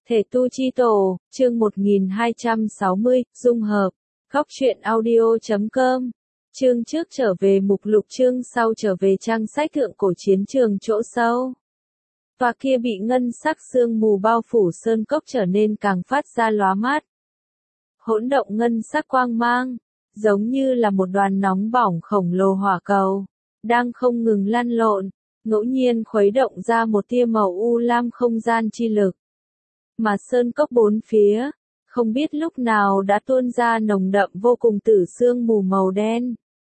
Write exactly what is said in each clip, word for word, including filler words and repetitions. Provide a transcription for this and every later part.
Thể tu chi tổ, chương một nghìn hai trăm sáu mươi, dung hợp, góc truyện audio chấm com. Chương trước trở về mục lục, chương sau trở về trang sách thượng cổ chiến trường chỗ sâu. Tòa kia bị ngân sắc sương mù bao phủ sơn cốc trở nên càng phát ra lóa mắt. Hỗn động ngân sắc quang mang, giống như là một đoàn nóng bỏng khổng lồ hỏa cầu, đang không ngừng lăn lộn, ngẫu nhiên khuấy động ra một tia màu u lam không gian chi lực. Mà sơn cốc bốn phía, không biết lúc nào đã tuôn ra nồng đậm vô cùng tử sương mù màu đen.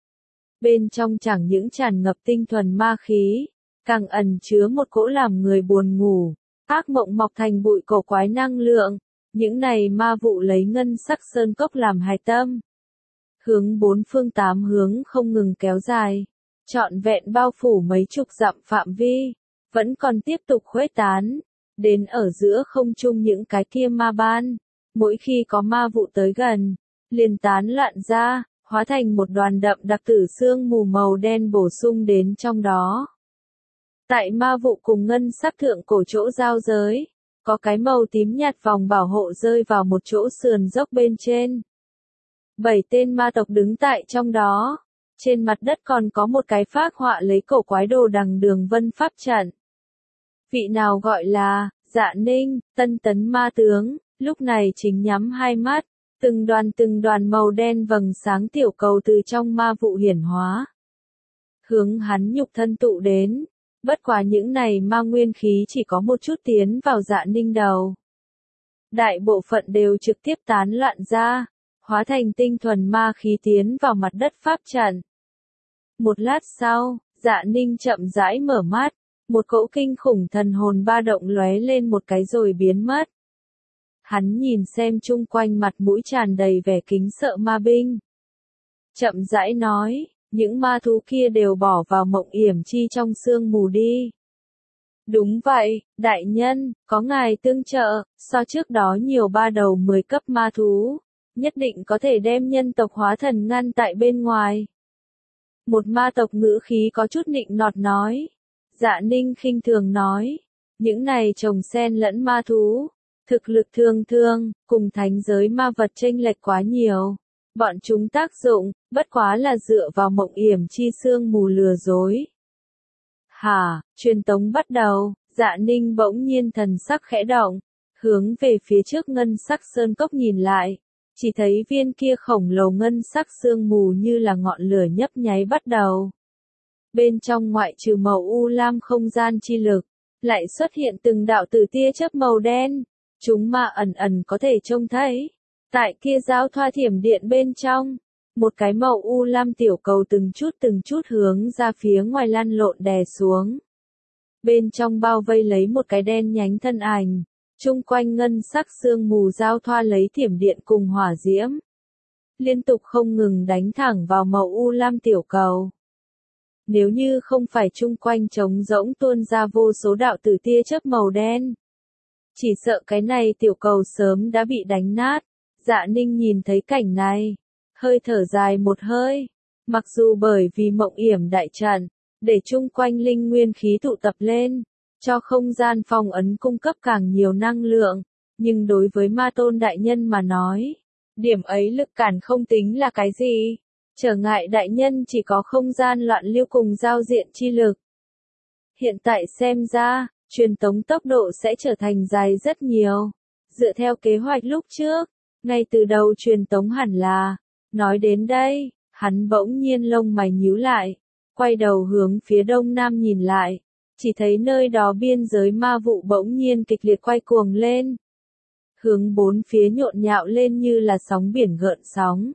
Bên trong chẳng những tràn ngập tinh thuần ma khí, càng ẩn chứa một cỗ làm người buồn ngủ, ác mộng mọc thành bụi cổ quái năng lượng. Những này ma vụ lấy ngân sắc sơn cốc làm hạch tâm, hướng bốn phương tám hướng không ngừng kéo dài, trọn vẹn bao phủ mấy chục dặm phạm vi, vẫn còn tiếp tục khuếch tán, đến ở giữa không trung những cái kia ma ban, mỗi khi có ma vụ tới gần, liền tán loạn ra, hóa thành một đoàn đậm đặc tử sương mù màu đen bổ sung đến trong đó. Tại ma vụ cùng ngân sắc thượng cổ chỗ giao giới, có cái màu tím nhạt vòng bảo hộ rơi vào một chỗ sườn dốc bên trên. Bảy tên ma tộc đứng tại trong đó, trên mặt đất còn có một cái phác họa lấy cổ quái đồ đằng đường vân pháp trận. Vị nào gọi là Dạ Ninh, tân tấn ma tướng, lúc này chính nhắm hai mắt, từng đoàn từng đoàn màu đen vầng sáng tiểu cầu từ trong ma vụ hiển hóa, hướng hắn nhục thân tụ đến. Bất quá những này ma nguyên khí chỉ có một chút tiến vào Dạ Ninh đầu. Đại bộ phận đều trực tiếp tán loạn ra, hóa thành tinh thuần ma khí tiến vào mặt đất pháp trận. Một lát sau, Dạ Ninh chậm rãi mở mắt, một cỗ kinh khủng thần hồn ba động lóe lên một cái rồi biến mất. Hắn nhìn xem chung quanh mặt mũi tràn đầy vẻ kính sợ ma binh. Chậm rãi nói. Những ma thú kia đều bỏ vào mộng yểm chi trong sương mù đi. Đúng vậy, đại nhân, có ngài tương trợ, so trước đó nhiều ba đầu mười cấp ma thú, nhất định có thể đem nhân tộc hóa thần ngăn tại bên ngoài. Một ma tộc ngữ khí có chút nịnh nọt nói. Dạ Ninh khinh thường nói, những này trồng xen lẫn ma thú, thực lực thường thường, cùng thánh giới ma vật chênh lệch quá nhiều. Bọn chúng tác dụng, bất quá là dựa vào mộng yểm chi sương mù lừa dối. Hả, truyền tống bắt đầu, Dạ Ninh bỗng nhiên thần sắc khẽ động, hướng về phía trước ngân sắc sơn cốc nhìn lại, chỉ thấy viên kia khổng lồ ngân sắc sương mù như là ngọn lửa nhấp nháy bắt đầu. Bên trong ngoại trừ màu u lam không gian chi lực, lại xuất hiện từng đạo từ tia chớp màu đen, chúng mà ẩn ẩn có thể trông thấy. Tại kia giao thoa thiểm điện bên trong, một cái màu u lam tiểu cầu từng chút từng chút hướng ra phía ngoài lăn lộn đè xuống. Bên trong bao vây lấy một cái đen nhánh thân ảnh, chung quanh ngân sắc sương mù giao thoa lấy thiểm điện cùng hỏa diễm. Liên tục không ngừng đánh thẳng vào màu u lam tiểu cầu. Nếu như không phải chung quanh trống rỗng tuôn ra vô số đạo tử tia chớp màu đen, chỉ sợ cái này tiểu cầu sớm đã bị đánh nát. Dạ Ninh nhìn thấy cảnh này, hơi thở dài một hơi, mặc dù bởi vì mộng yểm đại trận, để chung quanh linh nguyên khí tụ tập lên, cho không gian phong ấn cung cấp càng nhiều năng lượng, nhưng đối với ma tôn đại nhân mà nói, điểm ấy lực cản không tính là cái gì, trở ngại đại nhân chỉ có không gian loạn lưu cùng giao diện chi lực. Hiện tại xem ra, truyền tống tốc độ sẽ trở thành dài rất nhiều, dựa theo kế hoạch lúc trước. Ngay từ đầu truyền tống hẳn là, nói đến đây, hắn bỗng nhiên lông mày nhíu lại, quay đầu hướng phía đông nam nhìn lại, chỉ thấy nơi đó biên giới ma vụ bỗng nhiên kịch liệt quay cuồng lên. Hướng bốn phía nhộn nhạo lên như là sóng biển gợn sóng.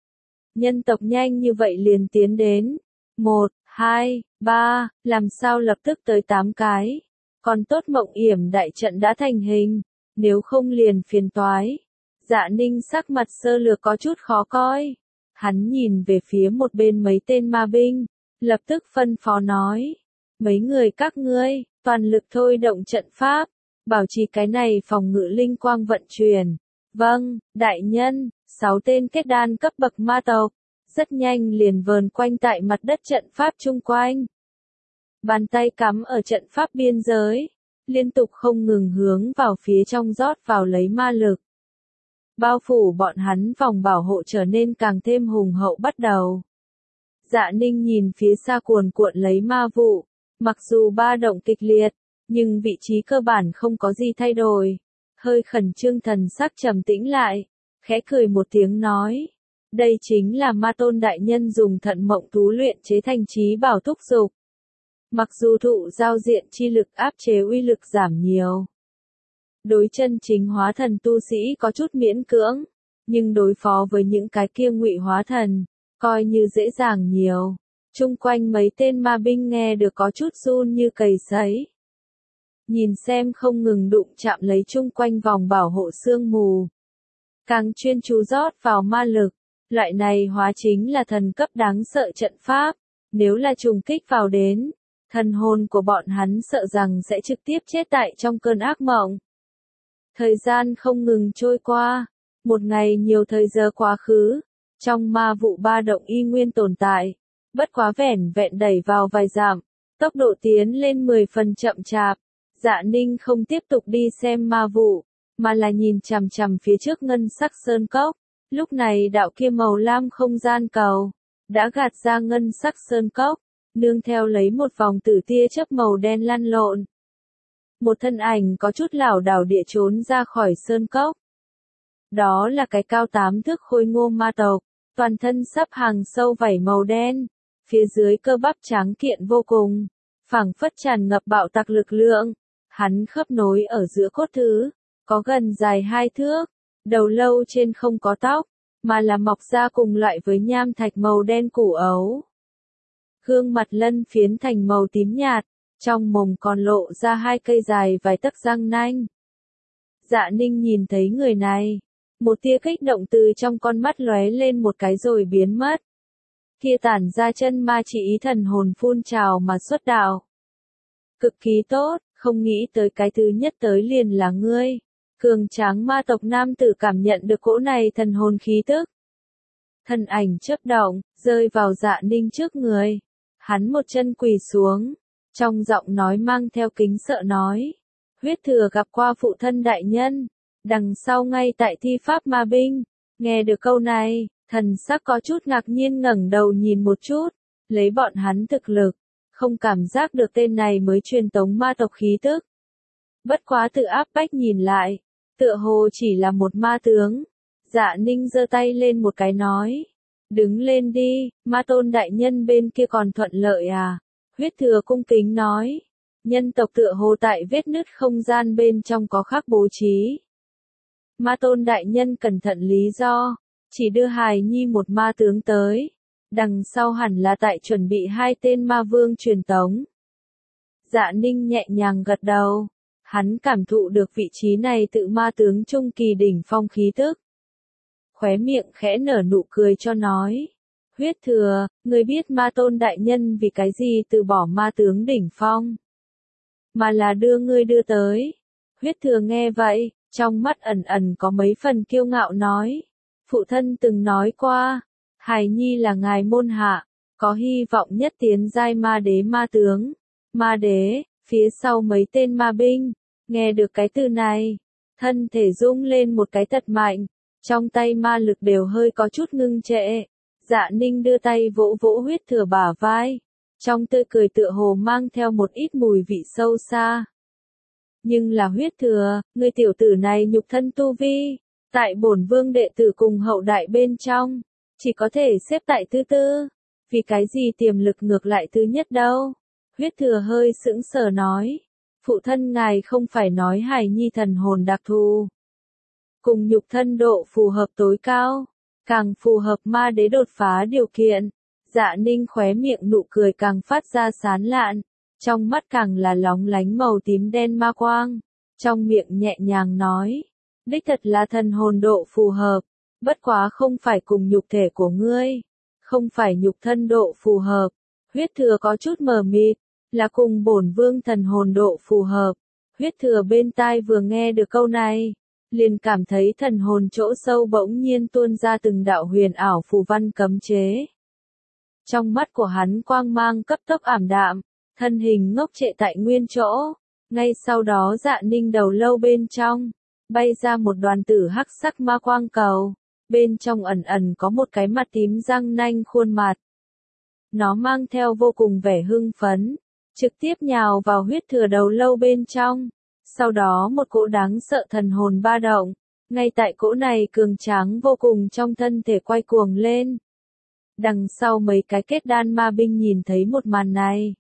Nhân tộc nhanh như vậy liền tiến đến, một, hai, ba, làm sao lập tức tới tám cái, còn tốt mộng yểm đại trận đã thành hình, nếu không liền phiền toái. Dạ Ninh sắc mặt sơ lược có chút khó coi. Hắn nhìn về phía một bên mấy tên ma binh, lập tức phân phó nói. Mấy người các ngươi, toàn lực thôi động trận pháp, bảo trì cái này phòng ngự linh quang vận chuyển. Vâng, đại nhân, sáu tên kết đan cấp bậc ma tộc, rất nhanh liền vờn quanh tại mặt đất trận pháp chung quanh. Bàn tay cắm ở trận pháp biên giới, liên tục không ngừng hướng vào phía trong rót vào lấy ma lực. Bao phủ bọn hắn vòng bảo hộ trở nên càng thêm hùng hậu bắt đầu. Dạ Ninh nhìn phía xa cuồn cuộn lấy ma vụ, mặc dù ba động kịch liệt, nhưng vị trí cơ bản không có gì thay đổi. Hơi khẩn trương thần sắc trầm tĩnh lại, khẽ cười một tiếng nói. Đây chính là ma tôn đại nhân dùng thận mộng thú luyện chế thành trí bảo thúc dục. Mặc dù thụ giao diện chi lực áp chế uy lực giảm nhiều. Đối chân chính hóa thần tu sĩ có chút miễn cưỡng, nhưng đối phó với những cái kia ngụy hóa thần, coi như dễ dàng nhiều. Chung quanh mấy tên ma binh nghe được có chút run như cầy sấy. Nhìn xem không ngừng đụng chạm lấy chung quanh vòng bảo hộ sương mù. Càng chuyên chú rót vào ma lực, loại này hóa chính là thần cấp đáng sợ trận pháp, nếu là trùng kích vào đến, thần hồn của bọn hắn sợ rằng sẽ trực tiếp chết tại trong cơn ác mộng. Thời gian không ngừng trôi qua, một ngày nhiều thời giờ quá khứ, trong ma vụ ba động y nguyên tồn tại, bất quá vẻn vẹn đẩy vào vài dặm, tốc độ tiến lên mười phần chậm chạp. Dạ Ninh không tiếp tục đi xem ma vụ, mà là nhìn chằm chằm phía trước ngân sắc sơn cốc. Lúc này đạo kia màu lam không gian cầu đã gạt ra ngân sắc sơn cốc, nương theo lấy một vòng tử tia chớp màu đen lăn lộn. Một thân ảnh có chút lảo đảo địa trốn ra khỏi sơn cốc. Đó là cái cao tám thước khôi ngô ma tộc, toàn thân sắp hàng sâu vảy màu đen, phía dưới cơ bắp tráng kiện vô cùng, phảng phất tràn ngập bạo tạc lực lượng. Hắn khớp nối ở giữa cốt thứ, có gần dài hai thước, đầu lâu trên không có tóc, mà là mọc ra cùng loại với nham thạch màu đen củ ấu. Gương mặt lân phiến thành màu tím nhạt, trong mồm còn lộ ra hai cây dài vài tấc răng nanh. Dạ Ninh nhìn thấy người này, một tia kích động từ trong con mắt lóe lên một cái rồi biến mất. Kia tản ra chân ma chỉ ý thần hồn phun trào mà xuất đạo. Cực kỳ tốt, không nghĩ tới cái thứ nhất tới liền là ngươi. Cường tráng ma tộc nam tử cảm nhận được cỗ này thần hồn khí tức. Thân ảnh chớp động, rơi vào Dạ Ninh trước người. Hắn một chân quỳ xuống, trong giọng nói mang theo kính sợ nói. Huyết thừa gặp qua phụ thân đại nhân, đằng sau ngay tại thi pháp ma binh. Nghe được câu này, thần sắc có chút ngạc nhiên ngẩng đầu nhìn một chút, lấy bọn hắn thực lực, không cảm giác được tên này mới truyền tống ma tộc khí tức. Bất quá tự áp bách nhìn lại, tựa hồ chỉ là một ma tướng. Dạ Ninh giơ tay lên một cái nói, đứng lên đi, ma tôn đại nhân bên kia còn thuận lợi à? Huyết thừa cung kính nói, nhân tộc tựa hồ tại vết nứt không gian bên trong có khác bố trí. Ma tôn đại nhân cẩn thận lý do, chỉ đưa hài nhi một ma tướng tới. Đằng sau hẳn là tại chuẩn bị hai tên ma vương truyền tống. Dạ Ninh nhẹ nhàng gật đầu. Hắn cảm thụ được vị trí này tự ma tướng trung kỳ đỉnh phong khí tức. Khóe miệng khẽ nở nụ cười cho nói. Huyết thừa, ngươi biết ma tôn đại nhân vì cái gì từ bỏ ma tướng đỉnh phong. Mà là đưa ngươi đưa tới. Huyết thừa nghe vậy, trong mắt ẩn ẩn có mấy phần kiêu ngạo nói. Phụ thân từng nói qua. Hài nhi là ngài môn hạ, có hy vọng nhất tiến giai ma đế ma tướng. Ma đế, phía sau mấy tên ma binh, nghe được cái từ này, thân thể rung lên một cái thật mạnh, trong tay ma lực đều hơi có chút ngưng trệ. Dạ Ninh đưa tay vỗ vỗ huyết thừa bả vai, trong tươi cười tựa hồ mang theo một ít mùi vị sâu xa. Nhưng là huyết thừa, người tiểu tử này nhục thân tu vi, tại bổn vương đệ tử cùng hậu đại bên trong. Chỉ có thể xếp tại thứ tư, vì cái gì tiềm lực ngược lại thứ nhất đâu. Huyết thừa hơi sững sờ nói, phụ thân ngài không phải nói hài nhi thần hồn đặc thù. Cùng nhục thân độ phù hợp tối cao, càng phù hợp ma đế đột phá điều kiện. Dạ Ninh khóe miệng nụ cười càng phát ra sán lạn, trong mắt càng là lóng lánh màu tím đen ma quang, trong miệng nhẹ nhàng nói, đích thật là thần hồn độ phù hợp. Bất quá không phải cùng nhục thể của ngươi, không phải nhục thân độ phù hợp. Huyết thừa có chút mờ mịt, là cùng bổn vương thần hồn độ phù hợp. Huyết thừa bên tai vừa nghe được câu này, liền cảm thấy thần hồn chỗ sâu bỗng nhiên tuôn ra từng đạo huyền ảo phù văn cấm chế. Trong mắt của hắn quang mang cấp tốc ảm đạm, thân hình ngốc trệ tại nguyên chỗ, Ngay sau đó Dạ Ninh đầu lâu bên trong, bay ra một đoàn tử hắc sắc ma quang cầu, bên trong ẩn ẩn có một cái mặt tím răng nanh khuôn mặt. Nó mang theo vô cùng vẻ hưng phấn, trực tiếp nhào vào huyết thừa đầu lâu bên trong. Sau đó một cỗ đáng sợ thần hồn ba động, ngay tại cỗ này cường tráng vô cùng trong thân thể quay cuồng lên. Đằng sau mấy cái kết đan ma binh nhìn thấy một màn này,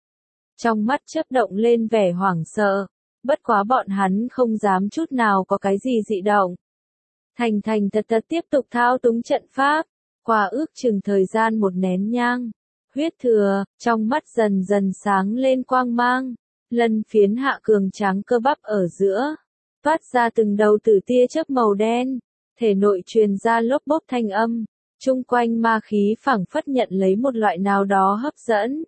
trong mắt chớp động lên vẻ hoảng sợ, bất quá bọn hắn không dám chút nào có cái gì dị động. Thành thành thật thật tiếp tục thao túng trận pháp, qua ước chừng thời gian một nén nhang. Huyết thừa, trong mắt dần dần sáng lên quang mang, lân phiến hạ cường tráng cơ bắp ở giữa, toát ra từng đầu tử tia chớp màu đen, thể nội truyền ra lốp bốp thanh âm, chung quanh ma khí phảng phất nhận lấy một loại nào đó hấp dẫn.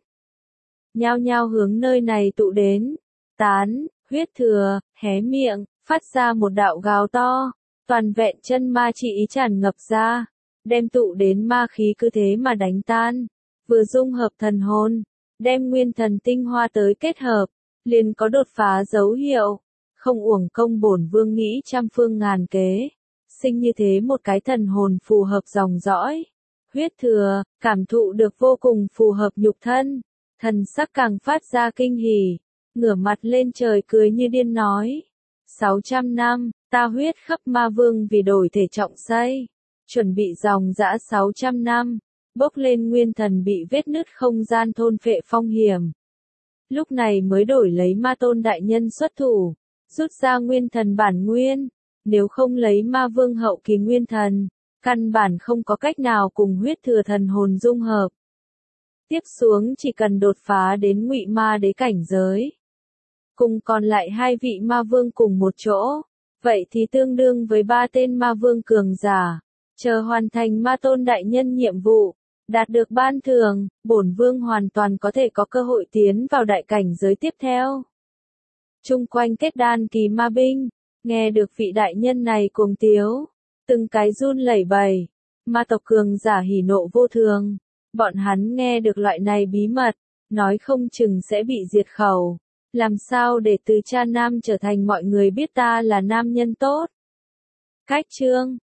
Nhao nhao hướng nơi này tụ đến, tán, huyết thừa, hé miệng, phát ra một đạo gào to, toàn vẹn chân ma chi ý tràn ngập ra, đem tụ đến ma khí cứ thế mà đánh tan. Vừa dung hợp thần hồn, đem nguyên thần tinh hoa tới kết hợp, liền có đột phá dấu hiệu, không uổng công bổn vương nghĩ trăm phương ngàn kế, sinh như thế một cái thần hồn phù hợp dòng dõi. Huyết thừa, cảm thụ được vô cùng phù hợp nhục thân, thần sắc càng phát ra kinh hỉ, ngửa mặt lên trời cười như điên nói. sáu trăm năm, ta huyết khắp ma vương vì đổi thể trọng xây, chuẩn bị dòng dã sáu trăm năm. Bốc lên nguyên thần bị vết nứt không gian thôn phệ phong hiểm. Lúc này mới đổi lấy ma tôn đại nhân xuất thủ, rút ra nguyên thần bản nguyên, nếu không lấy ma vương hậu kỳ nguyên thần, căn bản không có cách nào cùng huyết thừa thần hồn dung hợp. Tiếp xuống chỉ cần đột phá đến ngụy ma đế cảnh giới, cùng còn lại hai vị ma vương cùng một chỗ, vậy thì tương đương với ba tên ma vương cường giả, chờ hoàn thành ma tôn đại nhân nhiệm vụ. Đạt được ban thưởng, bổn vương hoàn toàn có thể có cơ hội tiến vào đại cảnh giới tiếp theo. Trung quanh kết đan kỳ ma binh, nghe được vị đại nhân này cuồng tiếu, từng cái run lẩy bẩy, ma tộc cường giả hỉ nộ vô thường, bọn hắn nghe được loại này bí mật, nói không chừng sẽ bị diệt khẩu, làm sao để từ cha nam trở thành mọi người biết ta là nam nhân tốt. Cách chương